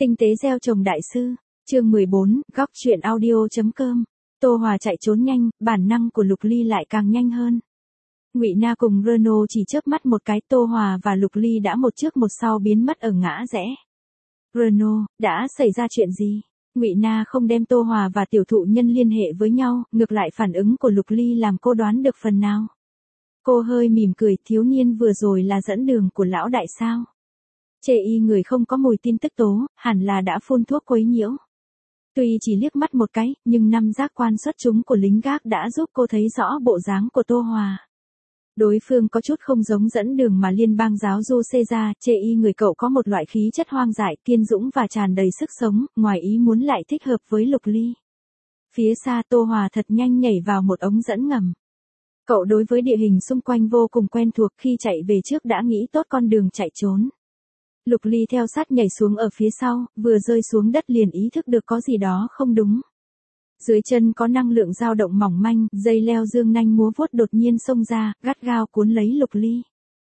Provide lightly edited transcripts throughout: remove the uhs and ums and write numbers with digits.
Tinh tế gieo trồng đại sư, chương 14, góc truyện audio.com. Tô Hòa chạy trốn nhanh, bản năng của Lục Ly lại càng nhanh hơn. Ngụy Na cùng Renault chỉ chớp mắt một cái, Tô Hòa và Lục Ly đã một trước một sau biến mất ở ngã rẽ. Renault, đã xảy ra chuyện gì? Ngụy Na không đem Tô Hòa và tiểu thụ nhân liên hệ với nhau, ngược lại phản ứng của Lục Ly làm cô đoán được phần nào. Cô hơi mỉm cười, thiếu niên vừa rồi là dẫn đường của lão đại sao? Chê y người không có mùi tin tức tố, hẳn là đã phun thuốc quấy nhiễu. Tuy chỉ liếc mắt một cái, nhưng năm giác quan xuất chúng của lính gác đã giúp cô thấy rõ bộ dáng của Tô Hòa. Đối phương có chút không giống dẫn đường mà liên bang giáo du xê ra, chê y người cậu có một loại khí chất hoang dại, kiên dũng và tràn đầy sức sống, ngoài ý muốn lại thích hợp với Lục Ly. Phía xa Tô Hòa thật nhanh nhảy vào một ống dẫn ngầm. Cậu đối với địa hình xung quanh vô cùng quen thuộc, khi chạy về trước đã nghĩ tốt con đường chạy trốn. Lục Ly theo sát nhảy xuống ở phía sau, vừa rơi xuống đất liền ý thức được có gì đó không đúng. Dưới chân có năng lượng dao động mỏng manh, dây leo dương nanh múa vuốt đột nhiên xông ra, gắt gao cuốn lấy Lục Ly.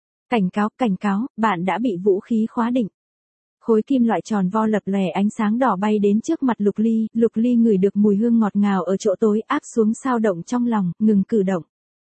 Cảnh cáo, bạn đã bị vũ khí khóa định. Khối kim loại tròn vo lập lòe ánh sáng đỏ bay đến trước mặt Lục Ly ngửi được mùi hương ngọt ngào ở chỗ tối, áp xuống sao động trong lòng, ngừng cử động.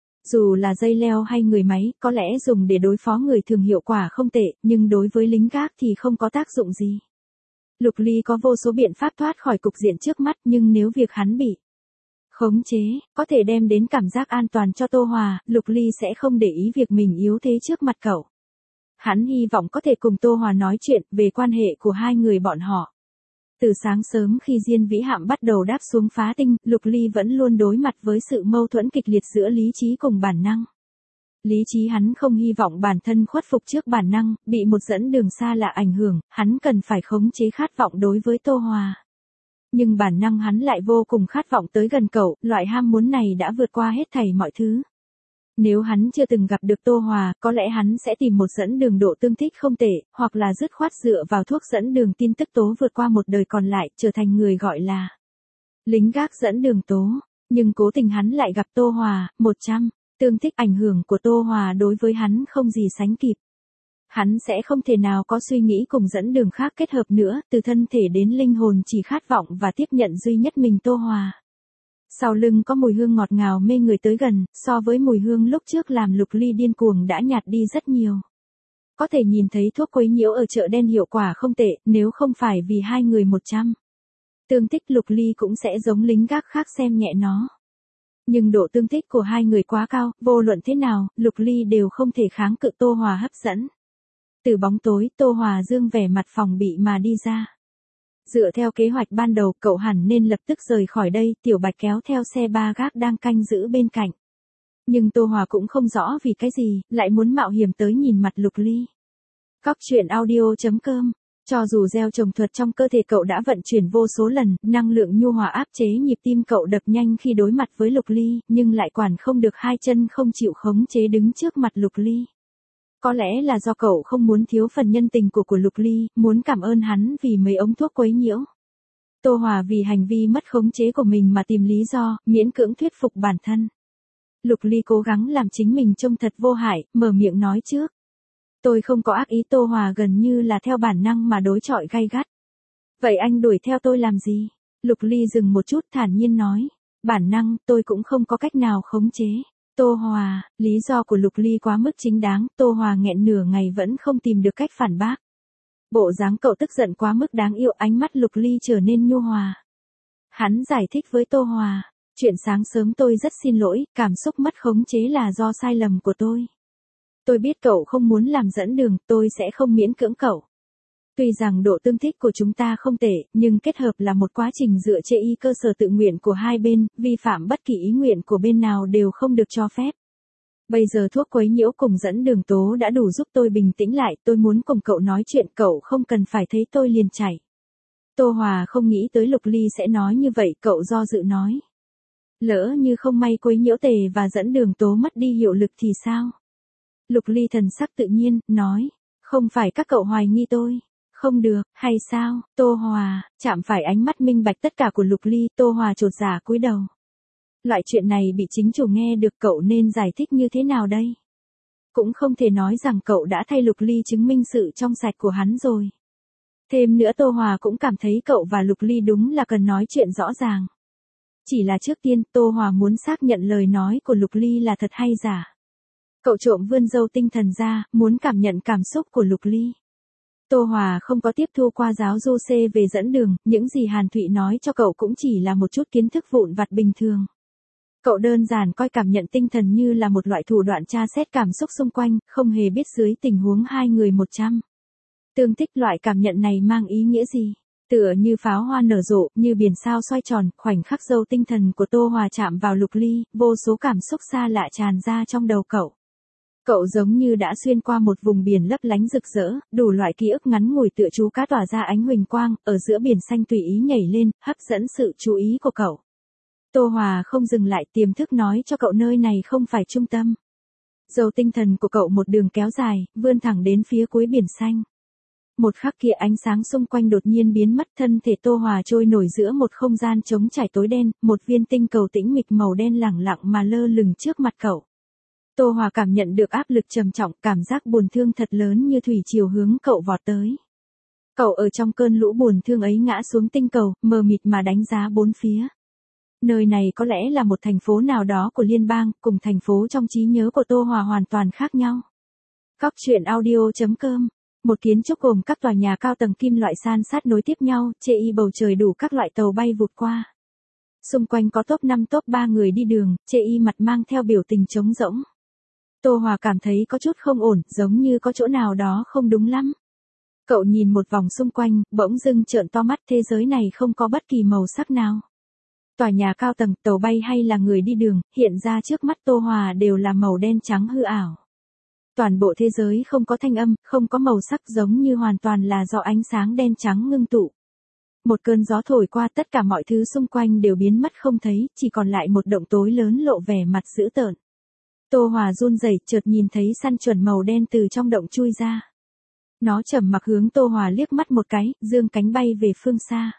Dù là dây leo hay người máy, có lẽ dùng để đối phó người thường hiệu quả không tệ, nhưng đối với lính gác thì không có tác dụng gì. Lục Ly có vô số biện pháp thoát khỏi cục diện trước mắt, nhưng nếu việc hắn bị khống chế, có thể đem đến cảm giác an toàn cho Tô Hòa, Lục Ly sẽ không để ý việc mình yếu thế trước mặt cậu. Hắn hy vọng có thể cùng Tô Hòa nói chuyện về quan hệ của hai người bọn họ. Từ sáng sớm khi Diên Vĩ Hạm bắt đầu đáp xuống phá tinh, Lục Ly vẫn luôn đối mặt với sự mâu thuẫn kịch liệt giữa lý trí cùng bản năng. Lý trí hắn không hy vọng bản thân khuất phục trước bản năng, bị một dẫn đường xa lạ ảnh hưởng, hắn cần phải khống chế khát vọng đối với Tô Hòa. Nhưng bản năng hắn lại vô cùng khát vọng tới gần cậu, loại ham muốn này đã vượt qua hết thảy mọi thứ. Nếu hắn chưa từng gặp được Tô Hòa, có lẽ hắn sẽ tìm một dẫn đường độ tương thích không tệ, hoặc là dứt khoát dựa vào thuốc dẫn đường tin tức tố vượt qua một đời còn lại, trở thành người gọi là lính gác dẫn đường tố. Nhưng cố tình hắn lại gặp Tô Hòa, 100. Tương thích ảnh hưởng của Tô Hòa đối với hắn không gì sánh kịp. Hắn sẽ không thể nào có suy nghĩ cùng dẫn đường khác kết hợp nữa, từ thân thể đến linh hồn chỉ khát vọng và tiếp nhận duy nhất mình Tô Hòa. Sau lưng có mùi hương ngọt ngào mê người tới gần, so với mùi hương lúc trước làm Lục Ly điên cuồng đã nhạt đi rất nhiều. Có thể nhìn thấy thuốc quấy nhiễu ở chợ đen hiệu quả không tệ, nếu không phải vì hai người 100. Tương thích Lục Ly cũng sẽ giống lính gác khác xem nhẹ nó. Nhưng độ tương thích của hai người quá cao, vô luận thế nào, Lục Ly đều không thể kháng cự Tô Hòa hấp dẫn. Từ bóng tối, Tô Hòa dương vẻ mặt phòng bị mà đi ra. Dựa theo kế hoạch ban đầu, cậu hẳn nên lập tức rời khỏi đây, Tiểu Bạch kéo theo xe ba gác đang canh giữ bên cạnh. Nhưng Tô Hòa cũng không rõ vì cái gì, lại muốn mạo hiểm tới nhìn mặt Lục Ly. Góc truyện audio.com. Cho dù gieo trồng thuật trong cơ thể cậu đã vận chuyển vô số lần, năng lượng nhu hòa áp chế nhịp tim cậu đập nhanh khi đối mặt với Lục Ly, nhưng lại quản không được hai chân không chịu khống chế đứng trước mặt Lục Ly. Có lẽ là do cậu không muốn thiếu phần nhân tình của Lục Ly, muốn cảm ơn hắn vì mấy ống thuốc quấy nhiễu. Tô Hòa vì hành vi mất khống chế của mình mà tìm lý do, miễn cưỡng thuyết phục bản thân. Lục Ly cố gắng làm chính mình trông thật vô hại, mở miệng nói trước. Tôi không có ác ý. Tô Hòa gần như là theo bản năng mà đối chọi gay gắt. Vậy anh đuổi theo tôi làm gì? Lục Ly dừng một chút thản nhiên nói. Bản năng, tôi cũng không có cách nào khống chế. Tô Hòa, lý do của Lục Ly quá mức chính đáng, Tô Hòa nghẹn nửa ngày vẫn không tìm được cách phản bác. Bộ dáng cậu tức giận quá mức đáng yêu, ánh mắt Lục Ly trở nên nhu hòa. Hắn giải thích với Tô Hòa, chuyện sáng sớm tôi rất xin lỗi, cảm xúc mất khống chế là do sai lầm của tôi. Tôi biết cậu không muốn làm dẫn đường, tôi sẽ không miễn cưỡng cậu. Tuy rằng độ tương thích của chúng ta không tệ, nhưng kết hợp là một quá trình dựa trên cơ sở tự nguyện của hai bên, vi phạm bất kỳ ý nguyện của bên nào đều không được cho phép. Bây giờ thuốc quấy nhiễu cùng dẫn đường tố đã đủ giúp tôi bình tĩnh lại, tôi muốn cùng cậu nói chuyện, cậu không cần phải thấy tôi liền chạy. Tô Hòa không nghĩ tới Lục Ly sẽ nói như vậy, cậu do dự nói. Lỡ như không may quấy nhiễu tề và dẫn đường tố mất đi hiệu lực thì sao? Lục Ly thần sắc tự nhiên, nói, không phải các cậu hoài nghi tôi. Không được, hay sao? Tô Hòa, chạm phải ánh mắt minh bạch tất cả của Lục Ly, Tô Hòa chột dạ cúi đầu. Loại chuyện này bị chính chủ nghe được, cậu nên giải thích như thế nào đây? Cũng không thể nói rằng cậu đã thay Lục Ly chứng minh sự trong sạch của hắn rồi. Thêm nữa Tô Hòa cũng cảm thấy cậu và Lục Ly đúng là cần nói chuyện rõ ràng. Chỉ là trước tiên Tô Hòa muốn xác nhận lời nói của Lục Ly là thật hay giả. Cậu trộm vươn râu tinh thần ra, muốn cảm nhận cảm xúc của Lục Ly. Tô Hòa không có tiếp thu qua giáo du C về dẫn đường, những gì Hàn Thụy nói cho cậu cũng chỉ là một chút kiến thức vụn vặt bình thường. Cậu đơn giản coi cảm nhận tinh thần như là một loại thủ đoạn tra xét cảm xúc xung quanh, không hề biết dưới tình huống hai người 100. Tương thích loại cảm nhận này mang ý nghĩa gì? Tựa như pháo hoa nở rộ, như biển sao xoay tròn, khoảnh khắc râu tinh thần của Tô Hòa chạm vào Lục Ly, vô số cảm xúc xa lạ tràn ra trong đầu cậu. Cậu giống như đã xuyên qua một vùng biển lấp lánh rực rỡ, đủ loại ký ức ngắn ngủi tựa chú cá tỏa ra ánh huỳnh quang, ở giữa biển xanh tùy ý nhảy lên, hấp dẫn sự chú ý của cậu. Tô Hòa không dừng lại, tiềm thức nói cho cậu nơi này không phải trung tâm. Dầu tinh thần của cậu một đường kéo dài, vươn thẳng đến phía cuối biển xanh. Một khắc kia ánh sáng xung quanh đột nhiên biến mất, thân thể Tô Hòa trôi nổi giữa một không gian trống trải tối đen, một viên tinh cầu tĩnh mịch màu đen lẳng lặng mà lơ lửng trước mặt cậu. Tô Hòa cảm nhận được áp lực trầm trọng, cảm giác buồn thương thật lớn như thủy triều hướng cậu vọt tới. Cậu ở trong cơn lũ buồn thương ấy ngã xuống tinh cầu, mờ mịt mà đánh giá bốn phía. Nơi này có lẽ là một thành phố nào đó của liên bang, cùng thành phố trong trí nhớ của Tô Hòa hoàn toàn khác nhau. Góc truyện audio.com. Một kiến trúc gồm các tòa nhà cao tầng kim loại san sát nối tiếp nhau, chê y bầu trời đủ các loại tàu bay vụt qua. Xung quanh có top 5 top 3 người đi đường, chê y mặt mang theo biểu tình trống rỗng. Tô Hòa cảm thấy có chút không ổn, giống như có chỗ nào đó không đúng lắm. Cậu nhìn một vòng xung quanh, bỗng dưng trợn to mắt, thế giới này không có bất kỳ màu sắc nào. Tòa nhà cao tầng, tàu bay hay là người đi đường, hiện ra trước mắt Tô Hòa đều là màu đen trắng hư ảo. Toàn bộ thế giới không có thanh âm, không có màu sắc, giống như hoàn toàn là do ánh sáng đen trắng ngưng tụ. Một cơn gió thổi qua, tất cả mọi thứ xung quanh đều biến mất không thấy, chỉ còn lại một động tối lớn lộ vẻ mặt dữ tợn. Tô Hòa run rẩy, chợt nhìn thấy săn chuẩn màu đen từ trong động chui ra. Nó trầm mặc hướng Tô Hòa liếc mắt một cái, dương cánh bay về phương xa.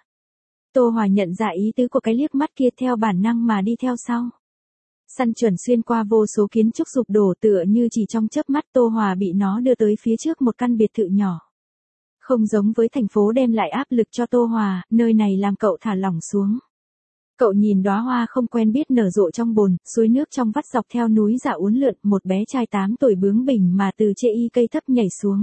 Tô Hòa nhận ra ý tứ của cái liếc mắt kia, theo bản năng mà đi theo sau. Săn chuẩn xuyên qua vô số kiến trúc sụp đổ, tựa như chỉ trong chớp mắt Tô Hòa bị nó đưa tới phía trước một căn biệt thự nhỏ. Không giống với thành phố đem lại áp lực cho Tô Hòa, nơi này làm cậu thả lỏng xuống. Cậu nhìn đóa hoa không quen biết nở rộ trong bồn, suối nước trong vắt dọc theo núi dạ uốn lượn, một bé trai 8 tuổi bướng bỉnh mà từ chê y cây thấp nhảy xuống.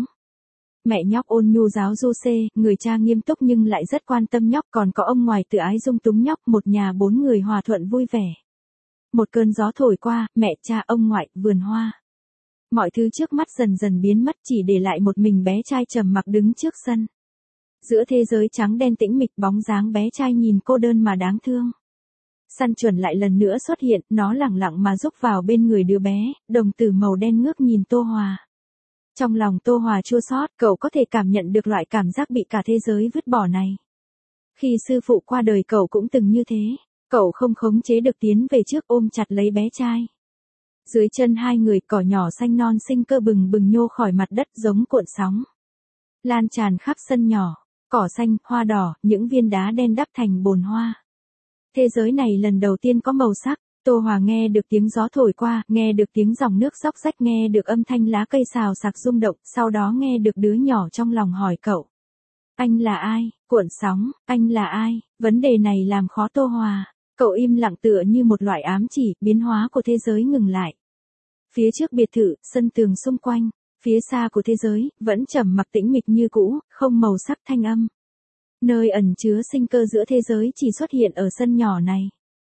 Mẹ nhóc ôn nhu giáo du C, người cha nghiêm túc nhưng lại rất quan tâm nhóc, còn có ông ngoại tự ái dung túng nhóc, một nhà 4 người hòa thuận vui vẻ. Một cơn gió thổi qua, mẹ, cha, ông ngoại, vườn hoa. Mọi thứ trước mắt dần dần biến mất, chỉ để lại một mình bé trai trầm mặc đứng trước sân. Giữa thế giới trắng đen tĩnh mịch, bóng dáng bé trai nhìn cô đơn mà đáng thương. Săn chuẩn lại lần nữa xuất hiện, nó lẳng lặng mà rúc vào bên người đứa bé, đồng tử màu đen ngước nhìn Tô Hòa. Trong lòng Tô Hòa chua xót, cậu có thể cảm nhận được loại cảm giác bị cả thế giới vứt bỏ này. Khi sư phụ qua đời cậu cũng từng như thế, cậu không khống chế được tiến về trước ôm chặt lấy bé trai. Dưới chân hai người, cỏ nhỏ xanh non sinh cơ bừng bừng nhô khỏi mặt đất giống cuộn sóng. Lan tràn khắp sân nhỏ, cỏ xanh, hoa đỏ, những viên đá đen đắp thành bồn hoa. Thế giới này lần đầu tiên có màu sắc. Tô Hòa nghe được tiếng gió thổi qua, nghe được tiếng dòng nước róc rách, nghe được âm thanh lá cây xào xạc rung động, sau đó nghe được đứa nhỏ trong lòng hỏi cậu. Anh là ai? Cuộn sóng, anh là ai? Vấn đề này làm khó Tô Hòa. Cậu im lặng tựa như một loại ám chỉ, biến hóa của thế giới ngừng lại. Phía trước biệt thự, sân tường xung quanh, phía xa của thế giới, vẫn trầm mặc tĩnh mịch như cũ, không màu sắc thanh âm. Nơi ẩn chứa sinh cơ giữa thế giới chỉ xuất hiện ở sân nhỏ này.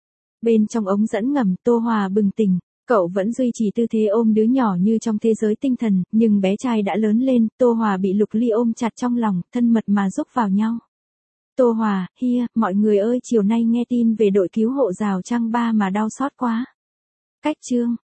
Bên trong ống dẫn ngầm, Tô Hòa bừng tỉnh, cậu vẫn duy trì tư thế ôm đứa nhỏ như trong thế giới tinh thần, nhưng bé trai đã lớn lên, Tô Hòa bị Lục Ly ôm chặt trong lòng, thân mật mà rúc vào nhau. Tô Hòa, hia, mọi người ơi, chiều nay nghe tin về đội cứu hộ rào trăng 3 mà đau xót quá. Cách chương.